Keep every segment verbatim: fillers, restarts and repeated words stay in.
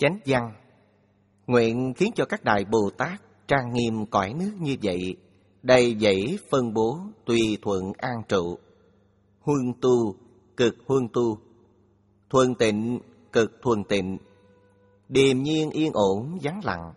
Chánh văn. Nguyện khiến cho các đại Bồ Tát trang nghiêm cõi nước như vậy, đầy dẫy phân bố tùy thuận an trụ. Huân tu, cực huân tu. Thuần tịnh, cực thuần tịnh. Điềm nhiên yên ổn vắng lặng.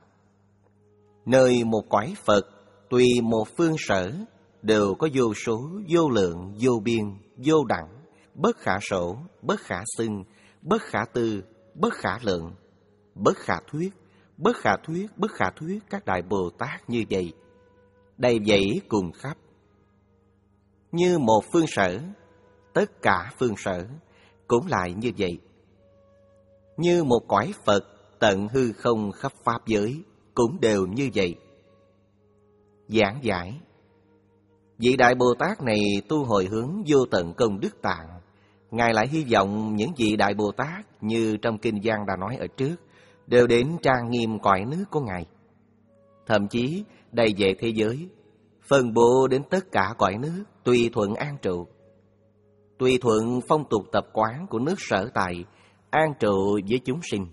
Nơi một cõi Phật, tùy một phương sở, đều có vô số, vô lượng, vô biên, vô đẳng, bất khả sổ, bất khả xưng, bất khả tư, bất khả lượng, bất khả thuyết, bất khả thuyết, bất khả thuyết các đại Bồ Tát như vậy, đầy dẫy cùng khắp. Như một phương sở, tất cả phương sở cũng lại như vậy. Như một cõi Phật, tận hư không khắp pháp giới cũng đều như vậy. Giảng giải. Vị đại Bồ Tát này tu hồi hướng vô tận công đức tạng. Ngài lại hy vọng những vị đại Bồ Tát như trong kinh văn đã nói ở trước đều đến trang nghiêm cõi nước của Ngài. Thậm chí đầy dẫy thế giới, phân bố đến tất cả cõi nước, tùy thuận an trụ. Tùy thuận phong tục tập quán của nước sở tại, an trụ với chúng sinh.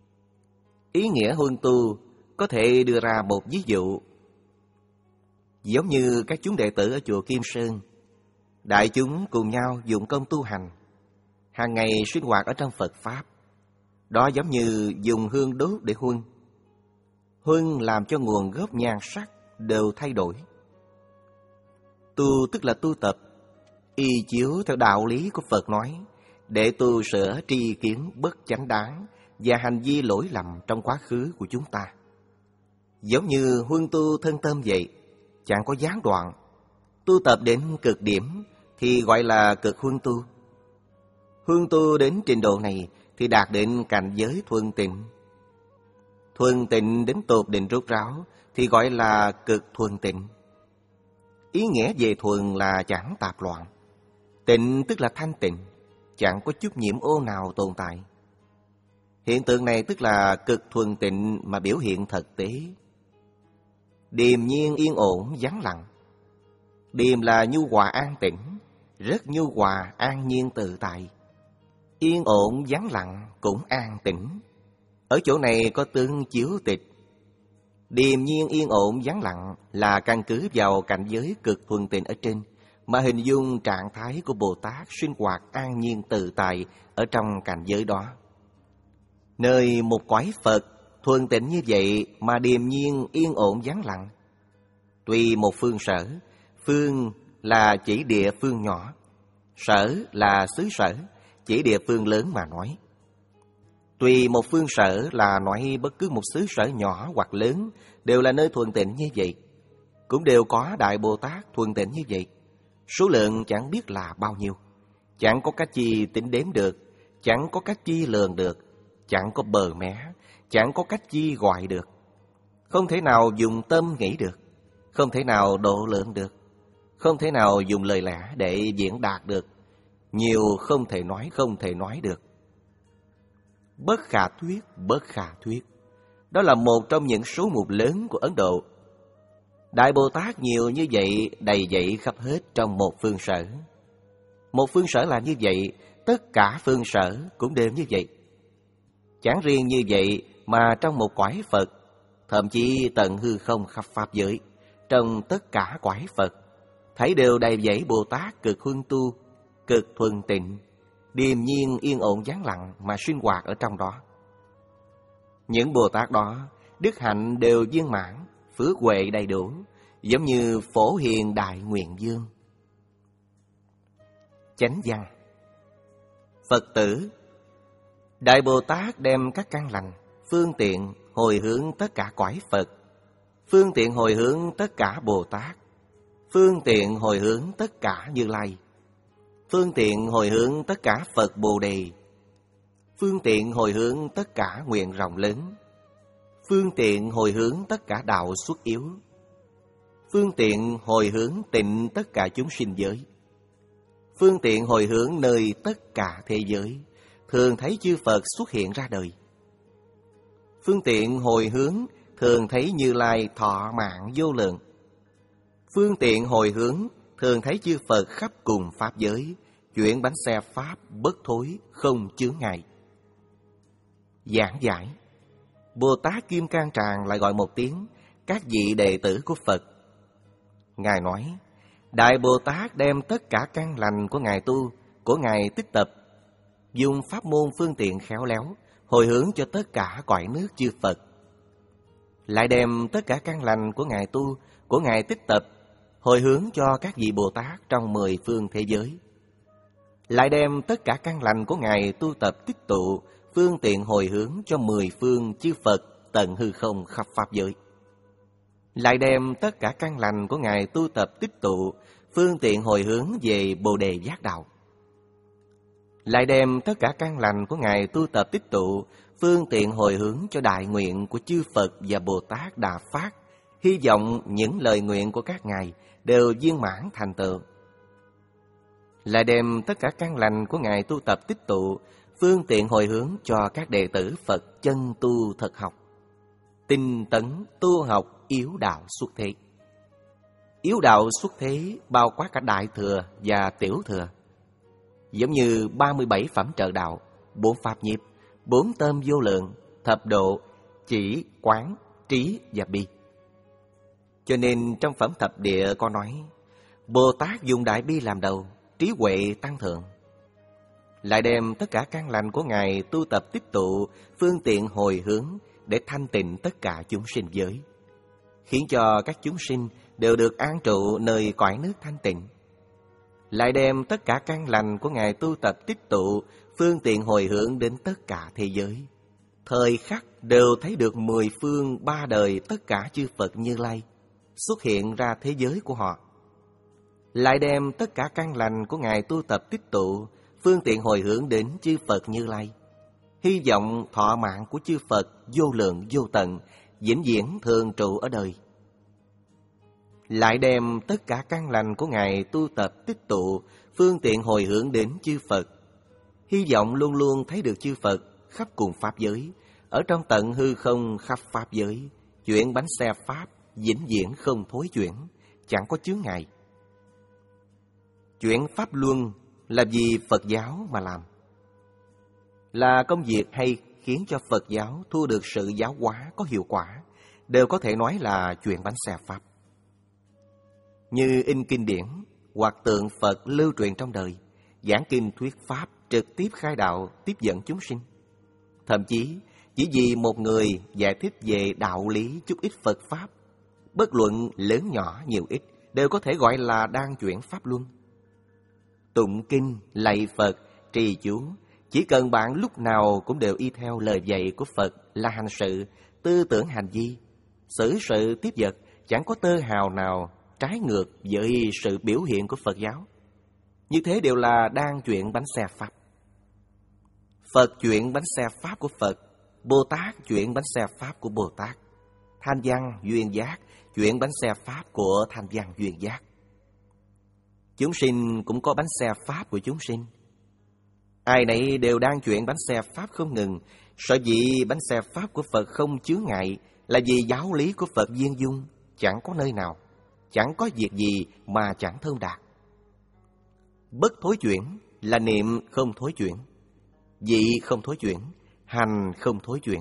Ý nghĩa huân tu có thể đưa ra một ví dụ. Giống như các chúng đệ tử ở chùa Kim Sơn, đại chúng cùng nhau dụng công tu hành, hàng ngày sinh hoạt ở trong Phật Pháp. Đó giống như dùng hương đốt để huân. Huân làm cho nguồn gốc nhan sắc đều thay đổi. Tu tức là tu tập, y chiếu theo đạo lý của Phật nói, để tu sửa tri kiến bất chánh đáng và hành vi lỗi lầm trong quá khứ của chúng ta. Giống như huân tu thân tâm vậy, chẳng có gián đoạn. Tu tập đến cực điểm thì gọi là cực huân tu. Huân tu đến trình độ này thì đạt đến cảnh giới thuần tịnh. Thuần tịnh đến tột định rốt ráo thì gọi là cực thuần tịnh. Ý nghĩa về thuần là chẳng tạp loạn. Tịnh tức là thanh tịnh, chẳng có chút nhiễm ô nào tồn tại. Hiện tượng này tức là cực thuần tịnh mà biểu hiện thực tế. Điềm nhiên yên ổn vắng lặng. Điềm là nhu hòa an tĩnh, rất nhu hòa an nhiên tự tại. Yên ổn vắng lặng cũng an tĩnh. Ở chỗ này có tương chiếu tịch. Điềm nhiên yên ổn vắng lặng là căn cứ vào cảnh giới cực thuần tịnh ở trên mà hình dung trạng thái của Bồ Tát sinh hoạt an nhiên tự tại ở trong cảnh giới đó. Nơi một cõi Phật thuần tịnh như vậy mà điềm nhiên yên ổn vắng lặng. Tuy một phương sở, phương là chỉ địa phương nhỏ, sở là xứ sở, chỉ địa phương lớn mà nói. Tuy một phương sở là nói bất cứ một xứ sở nhỏ hoặc lớn đều là nơi thuần tịnh như vậy, cũng đều có đại Bồ Tát thuần tịnh như vậy. Số lượng chẳng biết là bao nhiêu, chẳng có cách chi tính đếm được, chẳng có cách chi lường được, chẳng có bờ mé, chẳng có cách chi gọi được. Không thể nào dùng tâm nghĩ được, không thể nào độ lượng được, không thể nào dùng lời lẽ để diễn đạt được. Nhiều không thể nói, không thể nói được. Bất khả thuyết, bất khả thuyết. Đó là một trong những số mục lớn của Ấn Độ. Đại Bồ Tát nhiều như vậy, đầy dẫy khắp hết trong một phương sở. Một phương sở là như vậy, tất cả phương sở cũng đều như vậy. Chẳng riêng như vậy mà trong một cõi Phật, thậm chí tận hư không khắp pháp giới, trong tất cả cõi Phật, thấy đều đầy dẫy Bồ Tát cực huân tu, cực thuần tịnh, điềm nhiên yên ổn vắng lặng mà sinh hoạt ở trong đó. Những Bồ Tát đó, đức hạnh đều viên mãn, phước huệ đầy đủ, giống như Phổ Hiền Đại Nguyện Dương. Chánh văn. Phật tử, đại Bồ Tát đem các căn lành, phương tiện hồi hướng tất cả cõi Phật, phương tiện hồi hướng tất cả Bồ Tát, phương tiện hồi hướng tất cả Như Lai, phương tiện hồi hướng tất cả Phật Bồ Đề, phương tiện hồi hướng tất cả nguyện rộng lớn, phương tiện hồi hướng tất cả đạo xuất yếu, phương tiện hồi hướng tịnh tất cả chúng sinh giới, phương tiện hồi hướng nơi tất cả thế giới, thường thấy chư Phật xuất hiện ra đời. Phương tiện hồi hướng thường thấy Như Lai thọ mạng vô lượng. Phương tiện hồi hướng thường thấy chư Phật khắp cùng pháp giới, chuyển bánh xe pháp bất thối, không chướng ngại. Giảng giải. Bồ Tát Kim Cang Tràng lại gọi một tiếng các vị đệ tử của Phật. Ngài nói, Đại Bồ Tát đem tất cả căn lành của Ngài tu, của Ngài tích tập, dùng pháp môn phương tiện khéo léo, hồi hướng cho tất cả cõi nước chư Phật. Lại đem tất cả căn lành của Ngài tu, của Ngài tích tập, hồi hướng cho các vị Bồ Tát trong mười phương thế giới. Lại đem tất cả căn lành của Ngài tu tập tích tụ, phương tiện hồi hướng cho mười phương chư Phật tận hư không khắp pháp giới. Lại đem tất cả căn lành của Ngài tu tập tích tụ, phương tiện hồi hướng về Bồ Đề Giác Đạo. Lại đem tất cả căn lành của Ngài tu tập tích tụ, phương tiện hồi hướng cho đại nguyện của chư Phật và Bồ Tát Đà Phát, hy vọng những lời nguyện của các Ngài đều viên mãn thành tựu. Lại đem tất cả căn lành của Ngài tu tập tích tụ, phương tiện hồi hướng cho các đệ tử Phật chân tu thật học, tinh tấn tu học yếu đạo xuất thế. Yếu đạo xuất thế bao quát cả đại thừa và tiểu thừa, giống như ba mươi bảy phẩm trợ đạo, bốn pháp nhiếp, bốn tâm vô lượng, thập độ, chỉ, quán, trí và bi. Cho nên trong phẩm thập địa có nói, Bồ Tát dùng đại bi làm đầu, trí huệ tăng thượng. Lại đem tất cả căn lành của Ngài tu tập tích tụ, phương tiện hồi hướng để thanh tịnh tất cả chúng sinh giới, khiến cho các chúng sinh đều được an trụ nơi cõi nước thanh tịnh. Lại đem tất cả căn lành của Ngài tu tập tích tụ, phương tiện hồi hướng đến tất cả thế giới. Thời khắc đều thấy được mười phương ba đời tất cả chư Phật Như Lai xuất hiện ra thế giới của họ. Lại đem tất cả căn lành của Ngài tu tập tích tụ, phương tiện hồi hướng đến chư Phật Như Lai, hy vọng thọ mạng của chư Phật vô lượng vô tận, vĩnh viễn thường trụ ở đời. Lại đem tất cả căn lành của Ngài tu tập tích tụ, phương tiện hồi hướng đến chư Phật, hy vọng luôn luôn thấy được chư Phật khắp cùng pháp giới, ở trong tận hư không khắp pháp giới, chuyển bánh xe pháp vĩnh viễn không thối chuyển, chẳng có chướng ngại. Chuyển pháp luân là vì Phật giáo mà làm, là công việc hay khiến cho Phật giáo thu được sự giáo hóa có hiệu quả, đều có thể nói là chuyển bánh xe pháp. Như in kinh điển hoặc tượng Phật lưu truyền trong đời, giảng kinh thuyết pháp, trực tiếp khai đạo, tiếp dẫn chúng sinh. Thậm chí chỉ vì một người giải thích về đạo lý chút ít Phật pháp, bất luận lớn nhỏ nhiều ít, đều có thể gọi là đang chuyển pháp luân. Tụng kinh, lạy Phật, trì chú, chỉ cần bạn lúc nào cũng đều y theo lời dạy của Phật là hành sự, tư tưởng hành vi, xử sự tiếp vật, chẳng có tơ hào nào trái ngược với sự biểu hiện của Phật giáo. Như thế đều là đang chuyển bánh xe pháp. Phật chuyển bánh xe pháp của Phật, Bồ Tát chuyển bánh xe pháp của Bồ Tát, Thanh Văn Duyên Giác chuyển bánh xe pháp của Thanh Văn Duyên Giác. Chúng sinh cũng có bánh xe pháp của chúng sinh. Ai nấy đều đang chuyển bánh xe pháp không ngừng. Sở dĩ bánh xe pháp của Phật không chướng ngại là vì giáo lý của Phật viên dung, chẳng có nơi nào, chẳng có việc gì mà chẳng thông đạt. Bất thối chuyển là niệm không thối chuyển, vị không thối chuyển, hành không thối chuyển.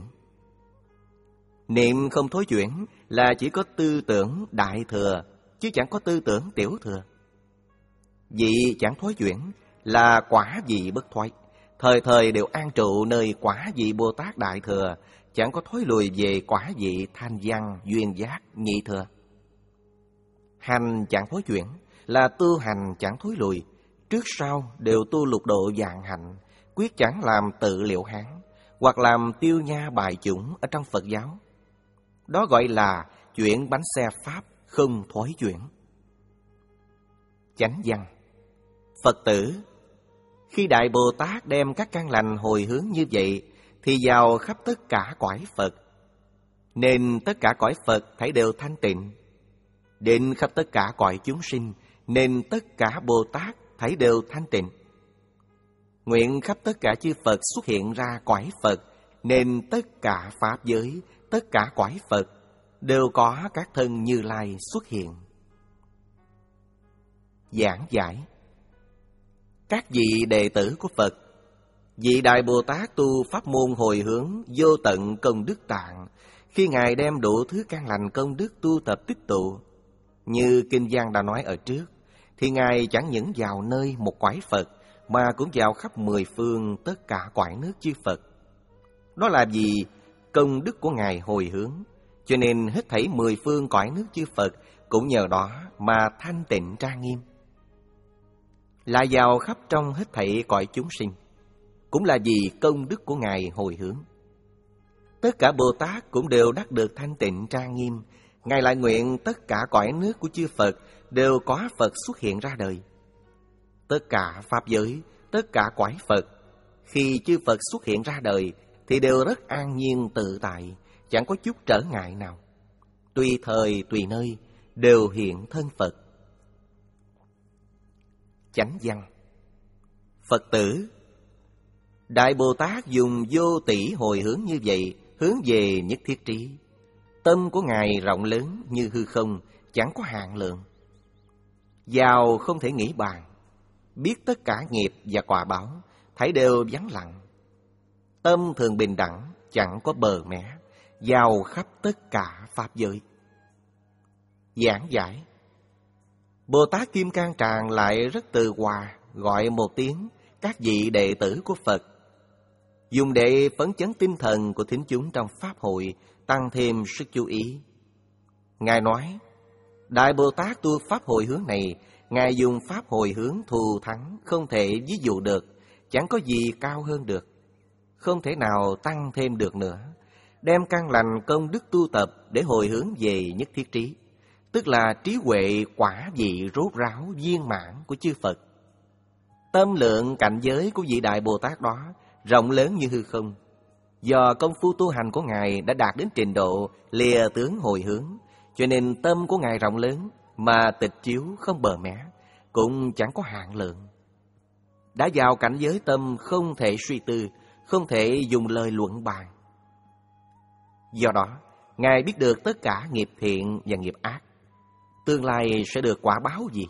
Niệm không thối chuyển là chỉ có tư tưởng đại thừa, chứ chẳng có tư tưởng tiểu thừa. Vị chẳng thối chuyển là quả vị bất thoái, thời thời đều an trụ nơi quả vị Bồ Tát Đại Thừa, chẳng có thối lùi về quả vị Thanh Văn Duyên Giác Nhị Thừa. Hành chẳng thối chuyển là tu hành chẳng thối lùi, trước sau đều tu lục độ vạn hạnh, quyết chẳng làm tự liệu hán, hoặc làm tiêu nha bài chủng ở trong Phật giáo. Đó gọi là chuyển bánh xe pháp không thối chuyển. Chánh văn. Phật tử, khi Đại Bồ Tát đem các căn lành hồi hướng như vậy, thì vào khắp tất cả cõi Phật, nên tất cả cõi Phật thấy đều thanh tịnh. Đến khắp tất cả cõi chúng sinh, nên tất cả Bồ Tát thấy đều thanh tịnh. Nguyện khắp tất cả chư Phật xuất hiện ra cõi Phật, nên tất cả pháp giới, tất cả cõi Phật đều có các thân Như Lai xuất hiện. Giảng giải. Các vị đệ tử của Phật, Vị Đại Bồ Tát tu pháp môn hồi hướng vô tận công đức tạng, khi Ngài đem đủ thứ căn lành công đức tu tập tích tụ, như Kinh Giang đã nói ở trước, thì Ngài chẳng những vào nơi một cõi Phật, mà cũng vào khắp mười phương tất cả cõi nước chư Phật. Đó là vì công đức của Ngài hồi hướng, cho nên hết thảy mười phương cõi nước chư Phật cũng nhờ đó mà thanh tịnh trang nghiêm. Là vào khắp trong hết thảy cõi chúng sinh, cũng là vì công đức của Ngài hồi hướng. Tất cả Bồ Tát cũng đều đắc được thanh tịnh trang nghiêm. Ngài lại nguyện tất cả cõi nước của chư Phật đều có Phật xuất hiện ra đời. Tất cả Pháp giới, tất cả cõi Phật, khi chư Phật xuất hiện ra đời thì đều rất an nhiên tự tại, chẳng có chút trở ngại nào. Tùy thời, tùy nơi, đều hiện thân Phật. Chánh văn. Phật tử, Đại Bồ Tát dùng vô tỷ hồi hướng như vậy, hướng về nhất thiết trí. Tâm của Ngài rộng lớn như hư không, chẳng có hạn lượng. Giàu không thể nghĩ bàn, biết tất cả nghiệp và quả báo, thấy đều vắng lặng. Tâm thường bình đẳng, chẳng có bờ mé, giàu khắp tất cả Pháp giới. Giảng giải. Bồ Tát Kim Cang Tràng lại rất từ hòa, gọi một tiếng các vị đệ tử của Phật, dùng để phấn chấn tinh thần của thính chúng trong Pháp hội, tăng thêm sức chú ý. Ngài nói, Đại Bồ Tát tu Pháp hồi hướng này, Ngài dùng Pháp hồi hướng thù thắng, không thể ví dụ được, chẳng có gì cao hơn được, không thể nào tăng thêm được nữa. Đem căn lành công đức tu tập để hồi hướng về nhất thiết trí, tức là trí huệ quả vị rốt ráo viên mãn của chư Phật. Tâm lượng cảnh giới của vị Đại Bồ Tát đó rộng lớn như hư không. Do công phu tu hành của Ngài đã đạt đến trình độ lìa tướng hồi hướng, cho nên tâm của Ngài rộng lớn mà tịch chiếu không bờ mé, cũng chẳng có hạn lượng. Đã vào cảnh giới tâm không thể suy tư, không thể dùng lời luận bàn. Do đó, Ngài biết được tất cả nghiệp thiện và nghiệp ác, tương lai sẽ được quả báo gì.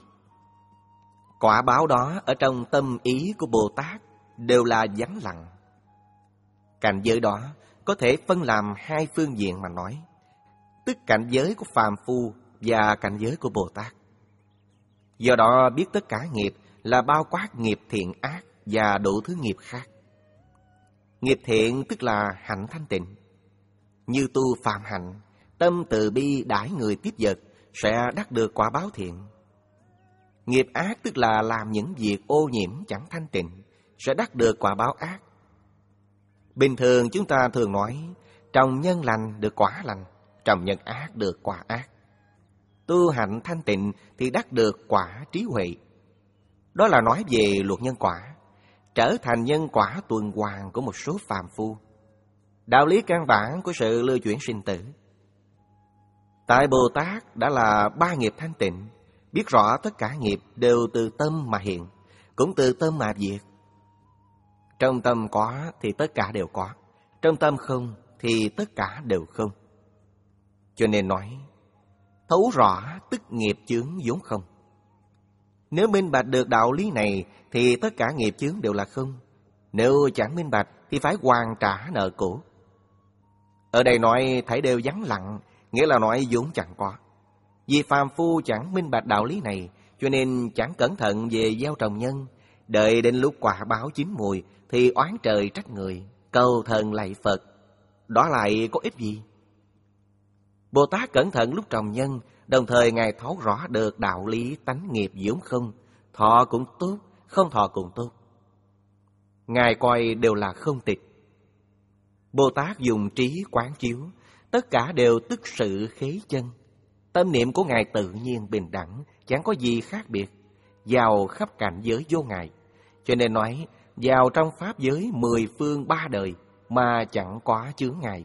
Quả báo đó ở trong tâm ý của Bồ Tát đều là vắng lặng. Cảnh giới đó có thể phân làm hai phương diện mà nói, tức cảnh giới của phàm phu và cảnh giới của Bồ Tát. Do đó biết tất cả nghiệp là bao quát nghiệp thiện ác và đủ thứ nghiệp khác. Nghiệp thiện tức là hạnh thanh tịnh, như tu phàm hạnh, tâm từ bi đãi người tiếp vật sẽ đắc được quả báo thiện. Nghiệp ác tức là làm những việc ô nhiễm chẳng thanh tịnh, sẽ đắc được quả báo ác. Bình thường chúng ta thường nói, trồng nhân lành được quả lành, trồng nhân ác được quả ác. Tu hạnh thanh tịnh thì đắc được quả trí huệ. Đó là nói về luật nhân quả, trở thành nhân quả tuần hoàn của một số phàm phu, đạo lý căn bản của sự lưu chuyển sinh tử. Tại Bồ Tát đã là ba nghiệp thanh tịnh, biết rõ tất cả nghiệp đều từ tâm mà hiện, cũng từ tâm mà diệt. Trong tâm có thì tất cả đều có, trong tâm không thì tất cả đều không. Cho nên nói, thấu rõ tức nghiệp chướng vốn không. Nếu minh bạch được đạo lý này thì tất cả nghiệp chướng đều là không. Nếu chẳng minh bạch thì phải hoàn trả nợ cũ. Ở đây nói thảy đều vắng lặng, nghĩa là nói vốn chẳng có. Vì phàm phu chẳng minh bạch đạo lý này, cho nên chẳng cẩn thận về gieo trồng nhân. Đợi đến lúc quả báo chín mùi thì oán trời trách người, cầu thần lạy Phật. Đó lại có ích gì? Bồ Tát cẩn thận lúc trồng nhân, đồng thời Ngài thấu rõ được đạo lý tánh nghiệp vốn không. Thọ cũng tốt, không thọ cũng tốt. Ngài coi đều là không tịch. Bồ Tát dùng trí quán chiếu, tất cả đều tức sự khế chân. Tâm niệm của Ngài tự nhiên bình đẳng, chẳng có gì khác biệt, vào khắp cảnh giới vô ngại. Cho nên nói, vào trong Pháp giới mười phương ba đời mà chẳng có chướng ngại.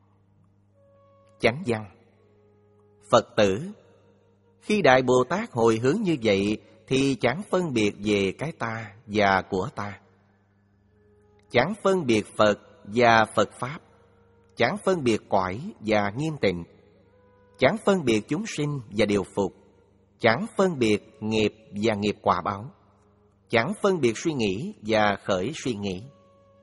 Chánh văn. Phật tử, khi Đại Bồ Tát hồi hướng như vậy thì chẳng phân biệt về cái ta và của ta, chẳng phân biệt Phật và Phật Pháp, chẳng phân biệt cõi và nghiêm tịnh, chẳng phân biệt chúng sinh và điều phục, chẳng phân biệt nghiệp và nghiệp quả báo, chẳng phân biệt suy nghĩ và khởi suy nghĩ.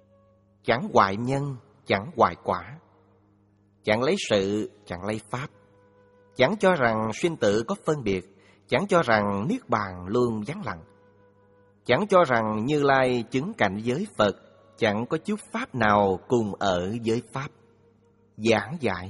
chẳng hoại nhân, chẳng hoại quả, chẳng lấy sự, chẳng lấy pháp, chẳng cho rằng sinh tử có phân biệt, chẳng cho rằng niết bàn luôn vắng lặng, chẳng cho rằng Như Lai chứng cảnh giới Phật, chẳng có chút pháp nào cùng ở với pháp. Giảng giải: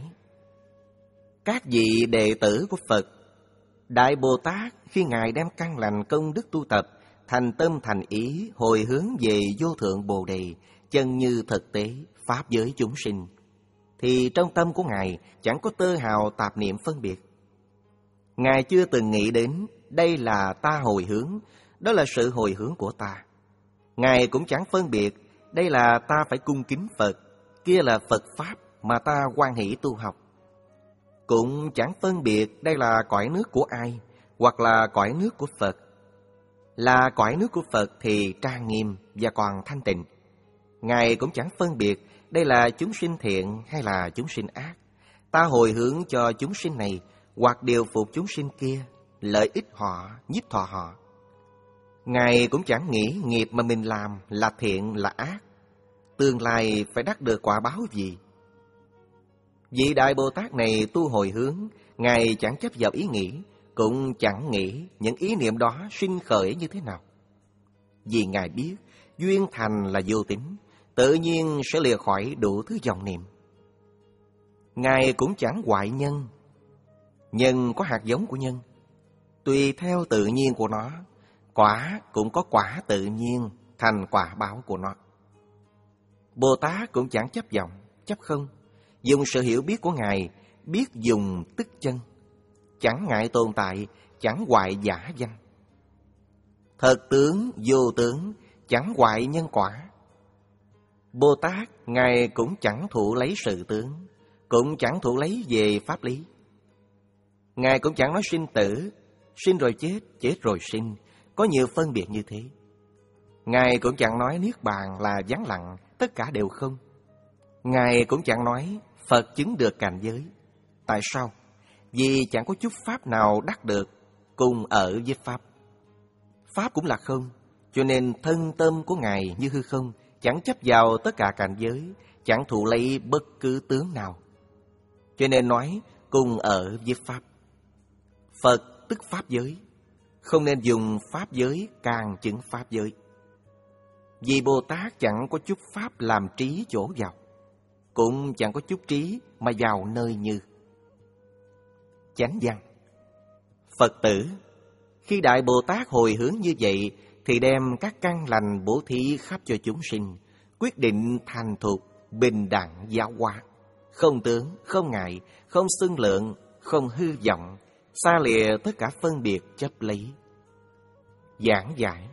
các vị đệ tử của Phật, Đại Bồ Tát khi Ngài đem căn lành công đức tu tập, thành tâm thành ý hồi hướng về vô thượng Bồ Đề, chân như thực tế pháp giới chúng sinh, thì trong tâm của Ngài chẳng có tơ hào tạp niệm phân biệt. Ngài chưa từng nghĩ đến đây là ta hồi hướng, đó là sự hồi hướng của ta. Ngài cũng chẳng phân biệt đây là ta phải cung kính Phật, kia là Phật Pháp mà ta hoan hỷ tu học. Cũng chẳng phân biệt đây là cõi nước của ai, hoặc là cõi nước của Phật. Là cõi nước của Phật thì trang nghiêm và còn thanh tịnh. Ngài cũng chẳng phân biệt đây là chúng sinh thiện hay là chúng sinh ác. Ta hồi hướng cho chúng sinh này, hoặc điều phục chúng sinh kia, lợi ích họ, nhiếp thọ họ. Ngài cũng chẳng nghĩ nghiệp mà mình làm là thiện là ác, tương lai phải đắc được quả báo gì. Vị Đại Bồ Tát này tu hồi hướng, Ngài chẳng chấp vào ý nghĩ, cũng chẳng nghĩ những ý niệm đó sinh khởi như thế nào. Vì Ngài biết duyên thành là vô tính, tự nhiên sẽ lìa khỏi đủ thứ vọng niệm. Ngài cũng chẳng hoại nhân. Nhân có hạt giống của nhân, tùy theo tự nhiên của nó. Quả cũng có quả tự nhiên, thành quả báo của nó. Bồ Tát cũng chẳng chấp vọng, chấp không, dùng sự hiểu biết của Ngài, biết dùng tức chân, chẳng ngại tồn tại, chẳng hoại giả danh. Thật tướng, vô tướng, chẳng hoại nhân quả. Bồ Tát, Ngài cũng chẳng thụ lấy sự tướng, cũng chẳng thụ lấy về pháp lý. Ngài cũng chẳng nói sinh tử, sinh rồi chết, chết rồi sinh, có nhiều phân biệt như thế. Ngài cũng chẳng nói niết bàn là vắng lặng, tất cả đều không. Ngài cũng chẳng nói Phật chứng được cảnh giới. Tại sao? Vì chẳng có chút pháp nào đắc được cùng ở với pháp. Pháp cũng là không, cho nên thân tâm của Ngài như hư không, chẳng chấp vào tất cả cảnh giới, chẳng thụ lấy bất cứ tướng nào. Cho nên nói cùng ở với pháp. Phật tức pháp giới, không nên dùng pháp giới càng chứng pháp giới. Vì Bồ Tát chẳng có chút pháp làm trí chỗ vào, cũng chẳng có chút trí mà vào nơi như. Chánh văn: Phật tử, khi Đại Bồ Tát hồi hướng như vậy, thì đem các căn lành bố thí khắp cho chúng sinh, quyết định thành thục, bình đẳng giáo hóa, không tướng, không ngại, không xưng lượng, không hư vọng, xa lìa tất cả phân biệt chấp lý. Giảng giải: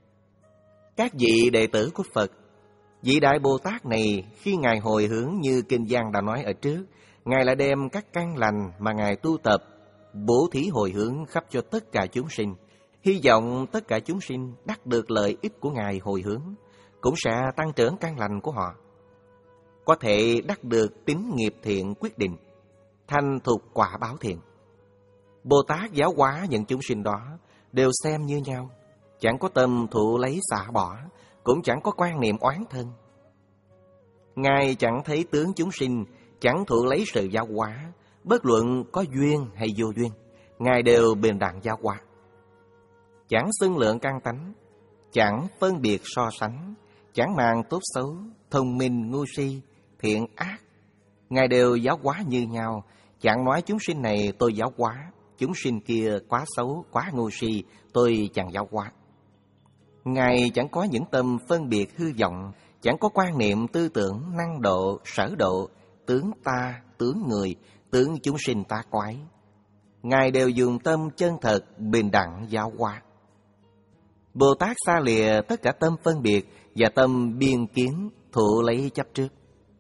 các vị đệ tử của Phật, vị Đại Bồ Tát này khi Ngài hồi hướng như Kinh Văn đã nói ở trước, Ngài lại đem các căn lành mà Ngài tu tập bố thí hồi hướng khắp cho tất cả chúng sinh, hy vọng tất cả chúng sinh đắc được lợi ích của Ngài hồi hướng, cũng sẽ tăng trưởng căn lành của họ, có thể đắc được tín nghiệp thiện quyết định, thành thục quả báo thiện. Bồ Tát giáo hóa những chúng sinh đó đều xem như nhau, chẳng có tâm thụ lấy xả bỏ, cũng chẳng có quan niệm oán thân. Ngài chẳng thấy tướng chúng sinh, chẳng thụ lấy sự giáo hóa, bất luận có duyên hay vô duyên, Ngài đều bình đẳng giáo hóa. Chẳng xưng lượng căn tánh, chẳng phân biệt so sánh, chẳng màng tốt xấu, thông minh ngu si, thiện ác, Ngài đều giáo hóa như nhau, chẳng nói chúng sinh này tôi giáo hóa, chúng sinh kia quá xấu, quá ngu si, tôi chẳng giáo hóa. Ngài chẳng có những tâm phân biệt hư vọng, chẳng có quan niệm tư tưởng năng độ, sở độ, tướng ta, tướng người, tướng chúng sinh ta quái. Ngài đều dùng tâm chân thật, bình đẳng giáo hóa. Bồ Tát xa lìa tất cả tâm phân biệt và tâm biên kiến, thụ lấy chấp trước.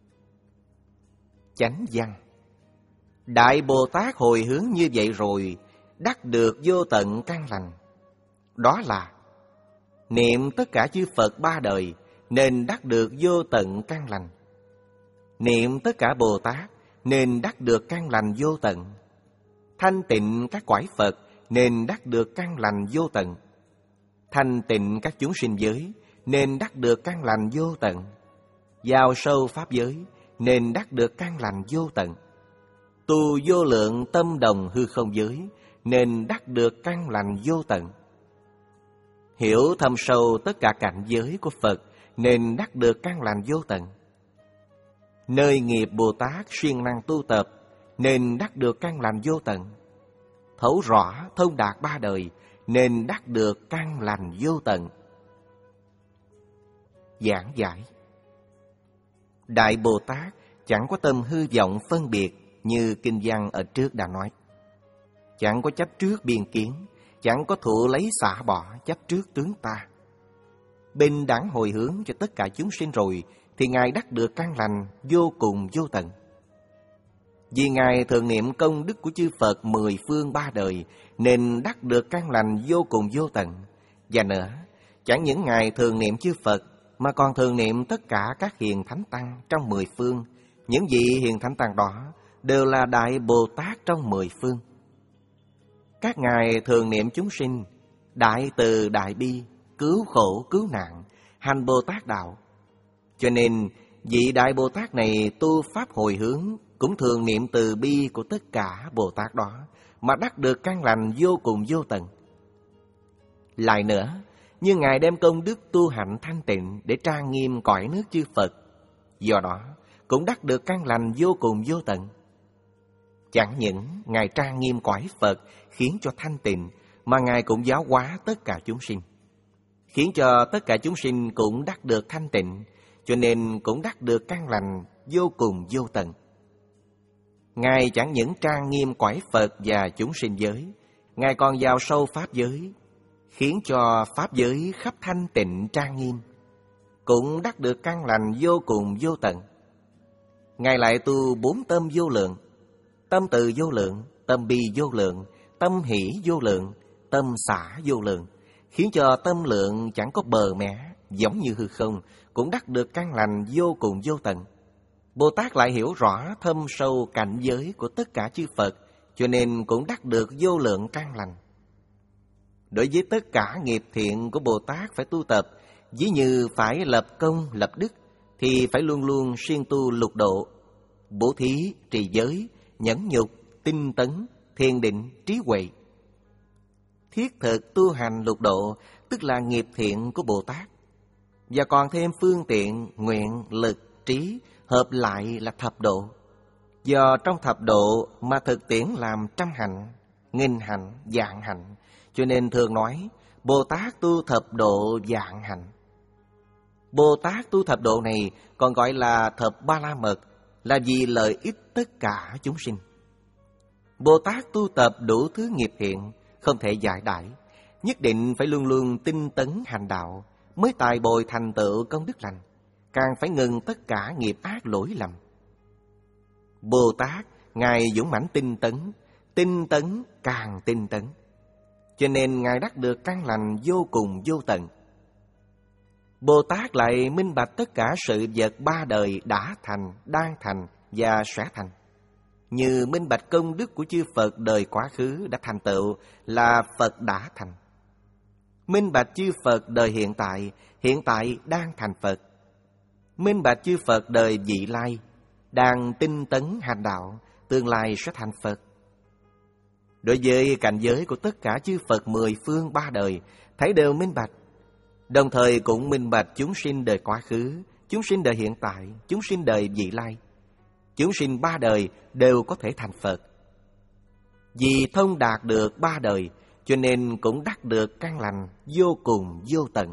Chánh văn: Đại Bồ Tát hồi hướng như vậy rồi, đắc được vô tận căn lành. Đó là niệm tất cả chư Phật ba đời, nên đắc được vô tận căn lành. Niệm tất cả Bồ Tát, nên đắc được căn lành vô tận. Thanh tịnh các cõi Phật, nên đắc được căn lành vô tận. Thanh tịnh các chúng sinh giới, nên đắc được căn lành vô tận. Vào sâu pháp giới nên đắc được căn lành vô tận. Tu vô lượng tâm đồng hư không giới nên đắc được căn lành vô tận. Hiểu thâm sâu tất cả cảnh giới của Phật nên đắc được căn lành vô tận. Nơi nghiệp Bồ Tát siêng năng tu tập nên đắc được căn lành vô tận. Thấu rõ thông đạt ba đời nên đắc được căn lành vô tận. Giảng giải: Đại Bồ Tát chẳng có tâm hư vọng phân biệt như kinh văn ở trước đã nói. Chẳng có chấp trước biên kiến, chẳng có thụ lấy xả bỏ chấp trước tướng ta. Bình đẳng hồi hướng cho tất cả chúng sinh rồi thì Ngài đắc được căn lành vô cùng vô tận. Vì Ngài thường niệm công đức của chư Phật mười phương ba đời nên đắc được căn lành vô cùng vô tận. Và nữa, chẳng những Ngài thường niệm chư Phật mà còn thường niệm tất cả các hiền thánh tăng trong mười phương. Những vị hiền thánh tăng đó đều là Đại Bồ Tát trong mười phương. Các Ngài thường niệm chúng sinh, đại từ đại bi, cứu khổ cứu nạn, hành Bồ Tát đạo. Cho nên, vị Đại Bồ Tát này tu pháp hồi hướng cũng thường niệm từ bi của tất cả Bồ Tát đó mà đắc được căn lành vô cùng vô tận. Lại nữa, như Ngài đem công đức tu hạnh thanh tịnh để trang nghiêm cõi nước chư Phật, do đó cũng đắc được căn lành vô cùng vô tận. Chẳng những Ngài trang nghiêm cõi Phật khiến cho thanh tịnh, mà Ngài cũng giáo hóa tất cả chúng sinh, khiến cho tất cả chúng sinh cũng đắc được thanh tịnh, cho nên cũng đắc được căn lành vô cùng vô tận. Ngài chẳng những trang nghiêm cõi Phật và chúng sinh giới, Ngài còn vào sâu pháp giới, khiến cho pháp giới khắp thanh tịnh trang nghiêm, cũng đắc được căn lành vô cùng vô tận. Ngài lại tu bốn tâm vô lượng: tâm từ vô lượng, tâm bi vô lượng, tâm hỷ vô lượng, tâm xả vô lượng, khiến cho tâm lượng chẳng có bờ mẻ, giống như hư không, cũng đắc được căn lành vô cùng vô tận. Bồ Tát lại hiểu rõ thâm sâu cảnh giới của tất cả chư Phật, cho nên cũng đắc được vô lượng căn lành. Đối với tất cả nghiệp thiện của Bồ Tát phải tu tập, ví như phải lập công lập đức, thì phải luôn luôn siêng tu lục độ: bố thí, trì giới, nhẫn nhục, tinh tấn, thiền định, trí huệ. Thiết thực tu hành lục độ tức là nghiệp thiện của Bồ Tát, và còn thêm phương tiện, nguyện, lực, trí hợp lại là thập độ. Do trong thập độ mà thực tiễn làm trăm hạnh, nghìn hạnh, vạn hạnh, cho nên thường nói Bồ Tát tu thập độ vạn hạnh. Bồ Tát tu thập độ này còn gọi là thập ba la mật, là vì lợi ích tất cả chúng sinh. Bồ Tát tu tập đủ thứ nghiệp thiện không thể giải đãi, nhất định phải luôn luôn tinh tấn hành đạo mới tài bồi thành tựu công đức lành, càng phải ngừng tất cả nghiệp ác lỗi lầm. Bồ Tát Ngài dũng mãnh tinh tấn, tinh tấn càng tinh tấn, cho nên Ngài đắc được căn lành vô cùng vô tận. Bồ Tát lại minh bạch tất cả sự vật ba đời đã thành, đang thành và sẽ thành, như minh bạch công đức của chư Phật đời quá khứ đã thành tựu là Phật đã thành, minh bạch chư Phật đời hiện tại, hiện tại đang thành Phật, minh bạch chư Phật đời vị lai, đang tinh tấn hành đạo, tương lai sẽ thành Phật. Đối với cảnh giới của tất cả chư Phật mười phương ba đời, thấy đều minh bạch, đồng thời cũng minh bạch chúng sinh đời quá khứ, chúng sinh đời hiện tại, chúng sinh đời vị lai. Chúng sinh ba đời đều có thể thành Phật. Vì thông đạt được ba đời, cho nên cũng đắc được căn lành vô cùng vô tận.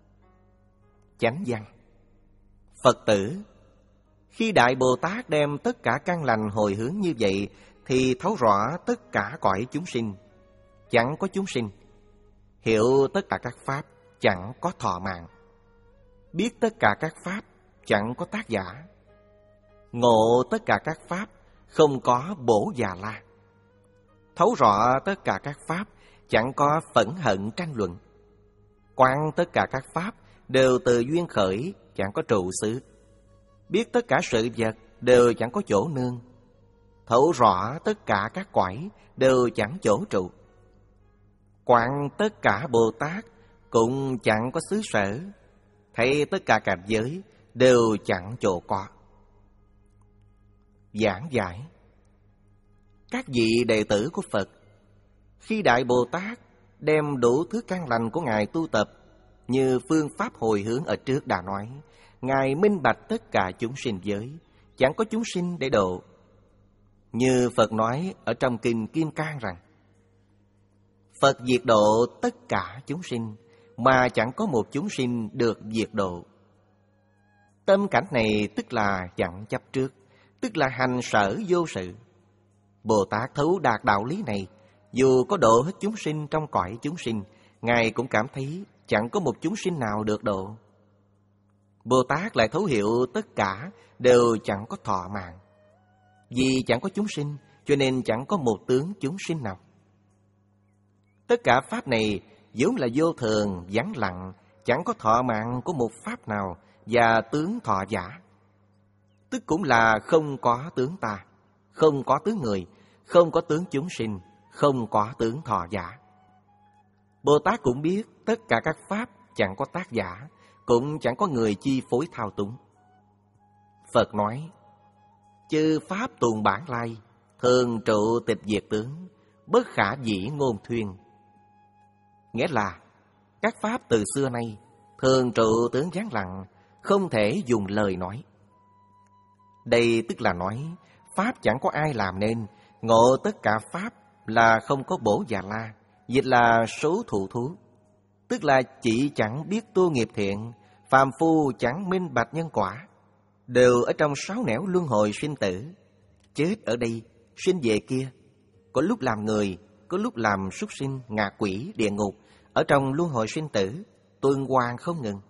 Chánh văn: Phật tử, khi Đại Bồ Tát đem tất cả căn lành hồi hướng như vậy, thì thấu rõ tất cả cõi chúng sinh, chẳng có chúng sinh. Hiểu tất cả các pháp, chẳng có thọ mạng. Biết tất cả các pháp, chẳng có tác giả. Ngộ tất cả các pháp, không có bổ già la. Thấu rõ tất cả các pháp, chẳng có phẫn hận tranh luận. Quán tất cả các pháp đều từ duyên khởi, chẳng có trụ xứ. Biết tất cả sự vật đều chẳng có chỗ nương. Thấu rõ tất cả các cõi đều chẳng chỗ trụ. Quán tất cả Bồ Tát cũng chẳng có xứ sở. Thấy tất cả cảnh giới đều chẳng chỗ có. Giảng giải: các vị đệ tử của Phật, khi Đại Bồ Tát đem đủ thứ căn lành của Ngài tu tập, như phương pháp hồi hướng ở trước đã nói, Ngài minh bạch tất cả chúng sinh giới, chẳng có chúng sinh để độ. Như Phật nói ở trong Kinh Kim Cang rằng, Phật diệt độ tất cả chúng sinh, mà chẳng có một chúng sinh được diệt độ. Tâm cảnh này tức là chẳng chấp trước, tức là hành sở vô sự. Bồ Tát thấu đạt đạo lý này, dù có độ hết chúng sinh trong cõi chúng sinh, Ngài cũng cảm thấy chẳng có một chúng sinh nào được độ. Bồ Tát lại thấu hiểu tất cả đều chẳng có thọ mạng. Vì chẳng có chúng sinh, cho nên chẳng có một tướng chúng sinh nào. Tất cả pháp này vốn là vô thường, vắng lặng, chẳng có thọ mạng của một pháp nào và tướng thọ giả. Tức cũng là không có tướng ta, không có tướng người, không có tướng chúng sinh, không có tướng thọ giả. Bồ Tát cũng biết tất cả các pháp chẳng có tác giả, cũng chẳng có người chi phối thao túng. Phật nói, chư pháp tùng bản lai, thường trụ tịch diệt tướng, bất khả dĩ ngôn thuyên. Nghĩa là, các pháp từ xưa nay, thường trụ tướng vắng lặng, không thể dùng lời nói. Đây tức là nói, pháp chẳng có ai làm nên, ngộ tất cả pháp là không có bổ già la, dịch là số thụ thú. Tức là chỉ chẳng biết tu nghiệp thiện, phàm phu chẳng minh bạch nhân quả, đều ở trong sáu nẻo luân hồi sinh tử, chết ở đây, sinh về kia, có lúc làm người, có lúc làm súc sinh, ngạ quỷ, địa ngục, ở trong luân hồi sinh tử, tuần hoàn không ngừng.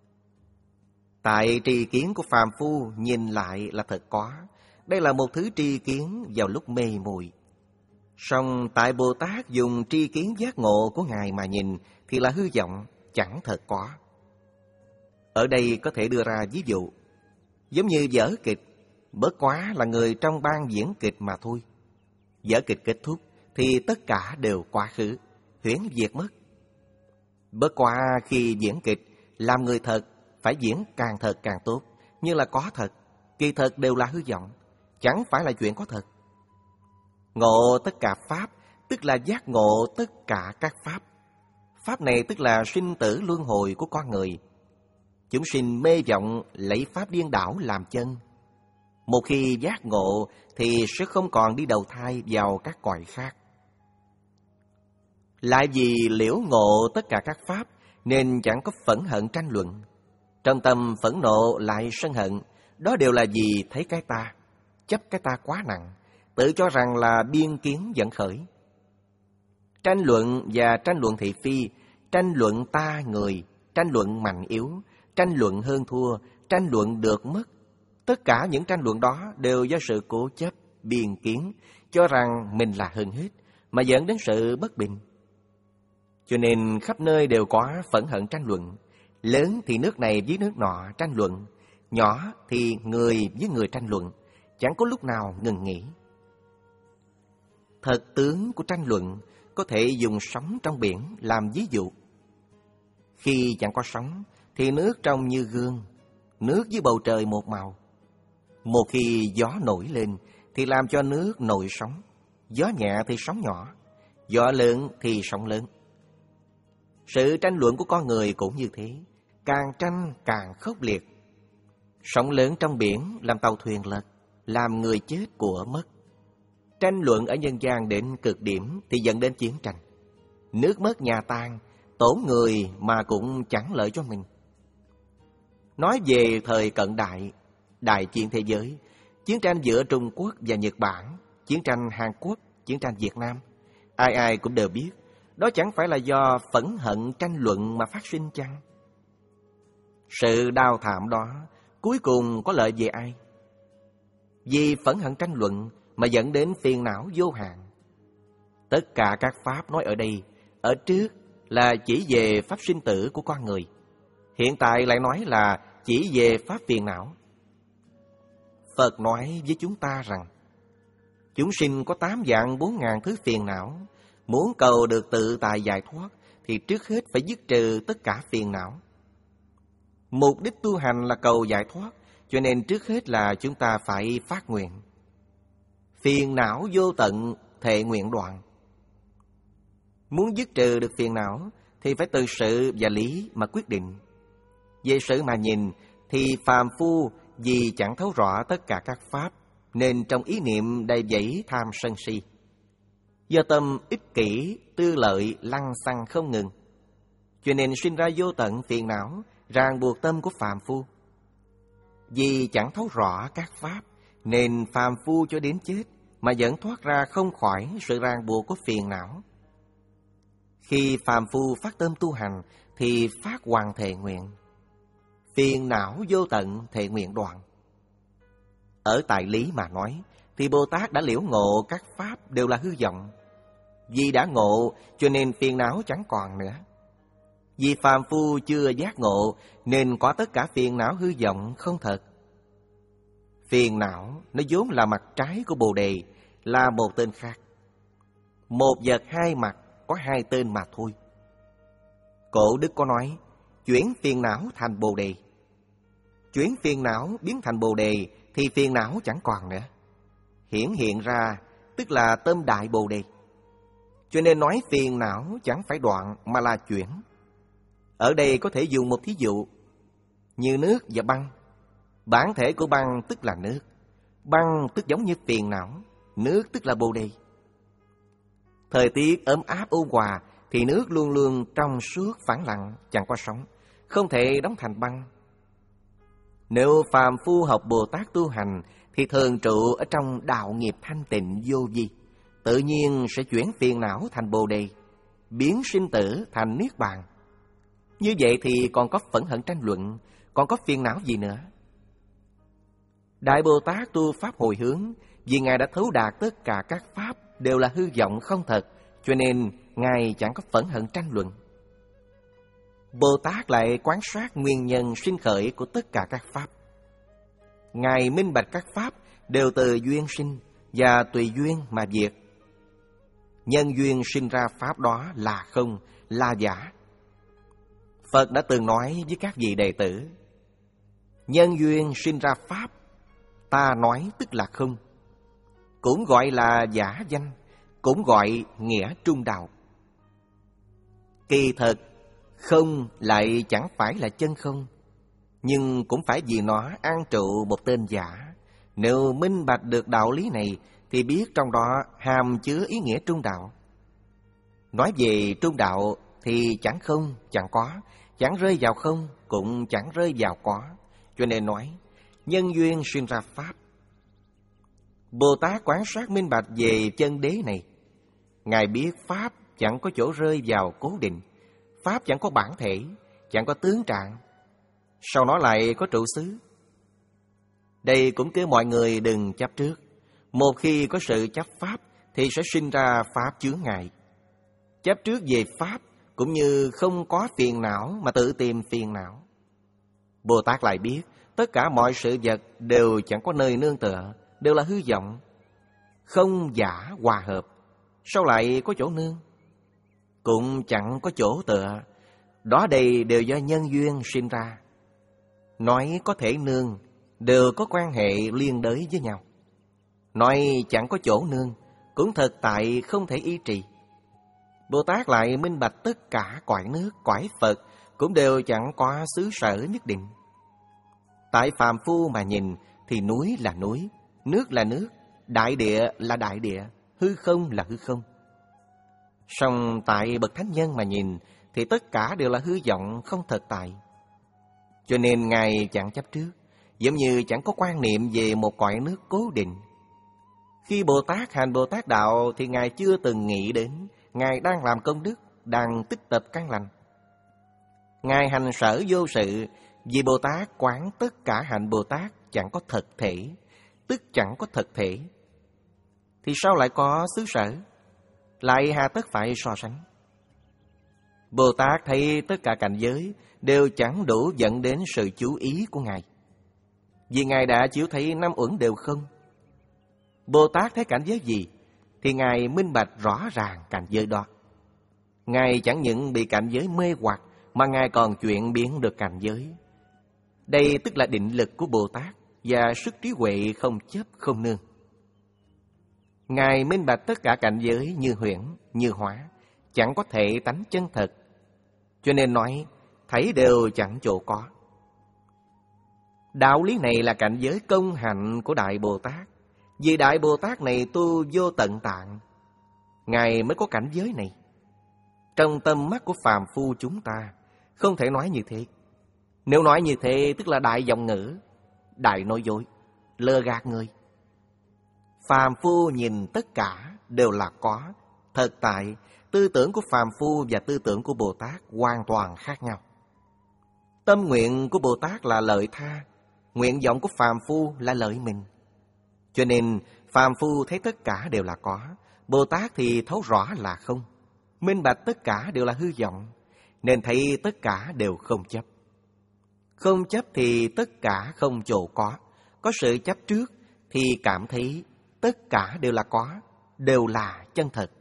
Tại tri kiến của phàm phu nhìn lại là thật có, đây là một thứ tri kiến vào lúc mê muội. Song tại Bồ Tát dùng tri kiến giác ngộ của Ngài mà nhìn thì là hư vọng, chẳng thật có. Ở đây có thể đưa ra ví dụ, giống như vở kịch, bất quá là người trong ban diễn kịch mà thôi. Vở kịch kết thúc thì tất cả đều quá khứ, huyễn diệt mất. Bất quá khi diễn kịch, làm người thật, phải diễn càng thật càng tốt, như là có thật, kỳ thật đều là hư vọng, chẳng phải là chuyện có thật. Ngộ tất cả pháp, tức là giác ngộ tất cả các pháp. Pháp này tức là sinh tử luân hồi của con người. Chúng sinh mê vọng lấy pháp điên đảo làm chân. Một khi giác ngộ thì sẽ không còn đi đầu thai vào các cõi khác. Lại vì liễu ngộ tất cả các pháp nên chẳng có phẫn hận tranh luận. Trong tâm phẫn nộ lại sân hận, đó đều là vì thấy cái ta, chấp cái ta quá nặng, tự cho rằng là biên kiến dẫn khởi. Tranh luận và tranh luận thị phi, tranh luận ta người, tranh luận mạnh yếu, tranh luận hơn thua, tranh luận được mất. Tất cả những tranh luận đó đều do sự cố chấp, biên kiến, cho rằng mình là hơn hết, mà dẫn đến sự bất bình. Cho nên khắp nơi đều có phẫn hận tranh luận. Lớn thì nước này với nước nọ tranh luận, nhỏ thì người với người tranh luận, chẳng có lúc nào ngừng nghỉ. Thật tướng của tranh luận có thể dùng sóng trong biển làm ví dụ. Khi chẳng có sóng thì nước trong như gương, nước dưới bầu trời một màu. Một khi gió nổi lên thì làm cho nước nổi sóng, gió nhẹ thì sóng nhỏ, gió lớn thì sóng lớn. Sự tranh luận của con người cũng như thế, càng tranh càng khốc liệt. Sóng lớn trong biển làm tàu thuyền lật, làm người chết của mất. Tranh luận ở nhân gian đến cực điểm thì dẫn đến chiến tranh. Nước mất nhà tan, tổn người mà cũng chẳng lợi cho mình. Nói về thời cận đại, đại chiến thế giới, chiến tranh giữa Trung Quốc và Nhật Bản, chiến tranh Hàn Quốc, chiến tranh Việt Nam, ai ai cũng đều biết, đó chẳng phải là do phẫn hận tranh luận mà phát sinh chăng? Sự đau thảm đó cuối cùng có lợi về ai? Vì phẫn hận tranh luận mà dẫn đến phiền não vô hạn. Tất cả các pháp nói ở đây, ở trước là chỉ về pháp sinh tử của con người, hiện tại lại nói là chỉ về pháp phiền não. Phật nói với chúng ta rằng, chúng sinh có tám vạn bốn ngàn thứ phiền não, muốn cầu được tự tại giải thoát thì trước hết phải dứt trừ tất cả phiền não. Mục đích tu hành là cầu giải thoát, cho nên trước hết là chúng ta phải phát nguyện. Phiền não vô tận, thệ nguyện đoạn. Muốn dứt trừ được phiền não thì phải từ sự và lý mà quyết định. Về sự mà nhìn thì phàm phu vì chẳng thấu rõ tất cả các pháp, nên trong ý niệm đầy dẫy tham sân si. Do tâm ích kỷ, tư lợi, lăng xăng không ngừng, cho nên sinh ra vô tận phiền não, ràng buộc tâm của phàm phu. Vì chẳng thấu rõ các pháp, nên phàm phu cho đến chết mà vẫn thoát ra không khỏi sự ràng buộc của phiền não. Khi phàm phu phát tâm tu hành thì phát hoàng thệ nguyện. Phiền não vô tận, thệ nguyện đoạn. Ở tại lý mà nói thì Bồ Tát đã liễu ngộ các pháp đều là hư vọng. Vì đã ngộ cho nên phiền não chẳng còn nữa. Vì phàm phu chưa giác ngộ nên có tất cả phiền não hư vọng không thật. Phiền não nó vốn là mặt trái của Bồ Đề, là một tên khác. Một vật hai mặt, có hai tên mà thôi. Cổ đức có nói, chuyển phiền não thành Bồ Đề. Chuyển phiền não biến thành Bồ Đề thì phiền não chẳng còn nữa. Hiển hiện ra tức là tâm đại Bồ Đề. Cho nên nói phiền não chẳng phải đoạn mà là chuyển. Ở đây có thể dùng một thí dụ như nước và băng. Bản thể của băng tức là nước. Băng tức giống như phiền não, nước tức là Bồ Đề. Thời tiết ấm áp ôn hòa thì nước luôn luôn trong suốt phẳng lặng, chẳng có sóng, không thể đóng thành băng. Nếu phàm phu học Bồ Tát tu hành thì thường trụ ở trong đạo nghiệp thanh tịnh vô vi, tự nhiên sẽ chuyển phiền não thành Bồ Đề, biến sinh tử thành niết bàn. Như vậy thì còn có phẫn hận tranh luận, còn có phiền não gì nữa? Đại Bồ Tát tu pháp hồi hướng, vì Ngài đã thấu đạt tất cả các pháp đều là hư vọng không thật, cho nên Ngài chẳng có phẫn hận tranh luận. Bồ Tát lại quán sát nguyên nhân sinh khởi của tất cả các pháp. Ngài minh bạch các pháp đều từ duyên sinh và tùy duyên mà diệt. Nhân duyên sinh ra pháp đó là không, là giả. Phật đã từng nói với các vị đệ tử, nhân duyên sinh ra pháp, ta nói tức là không, cũng gọi là giả danh, cũng gọi nghĩa trung đạo. Kỳ thật, không lại chẳng phải là chân không, nhưng cũng phải vì nó an trụ một tên giả. Nếu minh bạch được đạo lý này thì biết trong đó hàm chứa ý nghĩa trung đạo. Nói về trung đạo thì chẳng không, chẳng có, chẳng rơi vào không, cũng chẳng rơi vào có. Cho nên nói, nhân duyên sinh ra pháp. Bồ Tát quán sát minh bạch về chân đế này. Ngài biết pháp chẳng có chỗ rơi vào cố định, pháp chẳng có bản thể, chẳng có tướng trạng, sau nó lại có trụ xứ. Đây cũng kêu mọi người đừng chấp trước. Một khi có sự chấp pháp thì sẽ sinh ra pháp chướng ngại. Chấp trước về pháp cũng như không có phiền não mà tự tìm phiền não. Bồ Tát lại biết tất cả mọi sự vật đều chẳng có nơi nương tựa, đều là hư vọng, không giả hòa hợp, sao lại có chỗ nương? Cũng chẳng có chỗ tựa, đó đây đều do nhân duyên sinh ra. Nói có thể nương, đều có quan hệ liên đới với nhau. Nói chẳng có chỗ nương, cũng thật tại không thể y trì. Bồ Tát lại minh bạch tất cả cõi nước, cõi Phật cũng đều chẳng có xứ sở nhất định. Tại phàm phu mà nhìn thì núi là núi, nước là nước, đại địa là đại địa, hư không là hư không. Song tại bậc thánh nhân mà nhìn thì tất cả đều là hư vọng không thật tại. Cho nên Ngài chẳng chấp trước, giống như chẳng có quan niệm về một cõi nước cố định. Khi Bồ Tát hành Bồ Tát đạo thì Ngài chưa từng nghĩ đến Ngài đang làm công đức, đang tích tập căn lành. Ngài hành sở vô sự, vì Bồ Tát quán tất cả hạnh Bồ Tát chẳng có thật thể, tức chẳng có thật thể. Thì sao lại có xứ sở? Lại hà tất phải so sánh. Bồ Tát thấy tất cả cảnh giới đều chẳng đủ dẫn đến sự chú ý của Ngài, vì Ngài đã chiếu thấy năm uẩn đều không. Bồ Tát thấy cảnh giới gì thì Ngài minh bạch rõ ràng cảnh giới đó. Ngài chẳng những bị cảnh giới mê hoặc mà Ngài còn chuyển biến được cảnh giới. Đây tức là định lực của Bồ Tát và sức trí huệ không chấp không nương. Ngài minh bạch tất cả cảnh giới như huyễn, như hóa, chẳng có thể tánh chân thật. Cho nên nói, thấy đều chẳng chỗ có. Đạo lý này là cảnh giới công hạnh của Đại Bồ Tát. Vì Đại Bồ Tát này tu vô tận tạng, Ngài mới có cảnh giới này. Trong tâm mắt của phàm phu chúng ta, không thể nói như thế. Nếu nói như thế, tức là đại vọng ngữ, đại nói dối, lừa gạt người. Phàm phu nhìn tất cả đều là có. Thật tại, tư tưởng của phàm phu và tư tưởng của Bồ Tát hoàn toàn khác nhau. Tâm nguyện của Bồ Tát là lợi tha, nguyện vọng của phàm phu là lợi mình. Cho nên, phàm phu thấy tất cả đều là có, Bồ Tát thì thấu rõ là không. Minh bạch tất cả đều là hư vọng, nên thấy tất cả đều không chấp. Không chấp thì tất cả không chỗ có. Có sự chấp trước thì cảm thấy tất cả đều là có, đều là chân thật.